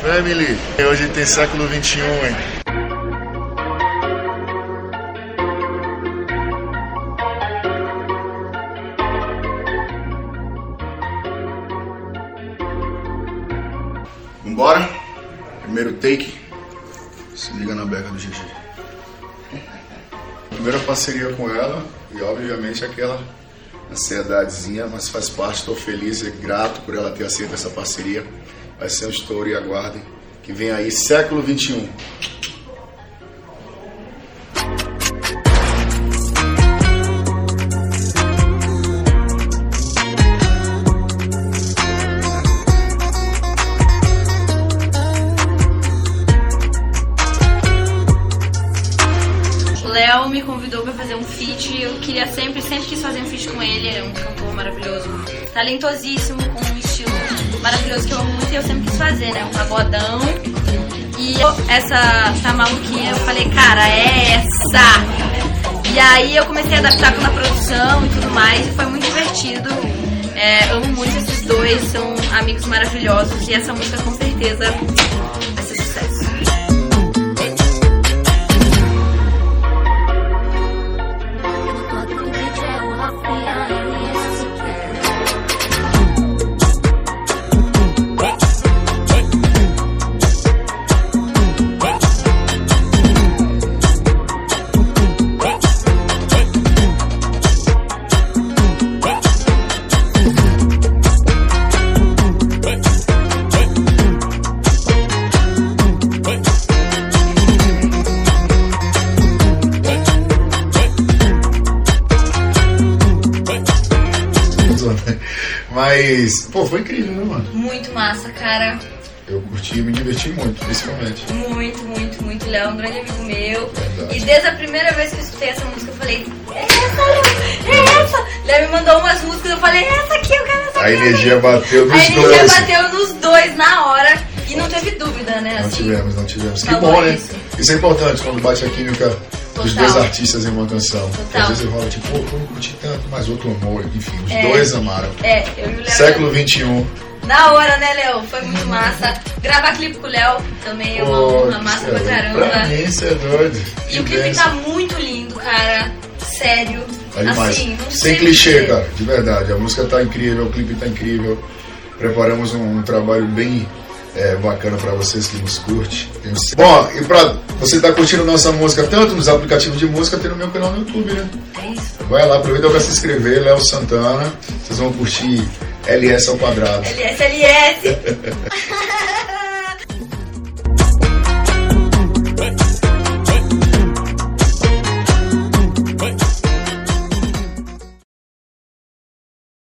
Family, hoje tem século XXI, hein? Vambora? Primeiro take. Se liga na beca do GG. Primeira parceria com ela e obviamente aquela ansiedadezinha, mas faz parte, estou feliz e grato por ela ter aceito essa parceria. Vai ser um estouro e aguardem que vem aí século XXI. O Léo me convidou pra fazer um feat. Eu queria sempre quis fazer um feat com ele. É um cantor maravilhoso, talentosíssimo, com um estilo maravilhoso que eu amo muito e eu sempre quis fazer, né? Um pagodão. E essa maluquinha, eu falei, cara, é essa! E aí eu comecei a adaptar com a produção e tudo mais, e foi muito divertido. Amo muito esses dois, são amigos maravilhosos e essa música com certeza vai ser sucesso. Mas, pô, foi incrível, né, mano? Muito massa, cara. Eu curti e me diverti muito, principalmente. Muito. Léo é um grande amigo meu. Verdade. E desde a primeira vez que eu escutei essa música, eu falei, é essa, Léo, é essa. Léo me mandou umas músicas, eu falei, essa aqui, eu quero essa aqui. A energia bateu nos dois. A energia bateu nos dois na hora e não teve dúvida, né? Não assim, tivemos. Que bom, né? Isso é importante quando bate a química dos dois artistas em uma canção. Total. Às vezes rola tipo, pô, eu não curti tanto, mas outro amor, enfim, os dois amaram. Eu e o Léo. Século XXI. Na hora, né, Léo? Foi muito massa. Gravar clipe com o Léo também, eu amo, a massa pra caramba. Pra mim, isso é doido. E o clipe tá muito lindo, cara. Sério. É demais. Assim, não sem sei clichê, dizer. cara, de verdade. A música tá incrível, o clipe tá incrível. Preparamos um trabalho bem bacana pra vocês que nos curtem. Bom, e pra você tá curtindo nossa música tanto nos aplicativos de música, tem no meu canal no YouTube, né? É isso. Vai lá, aproveita pra se inscrever, Léo Santana. Vocês vão curtir LS ao quadrado. LS.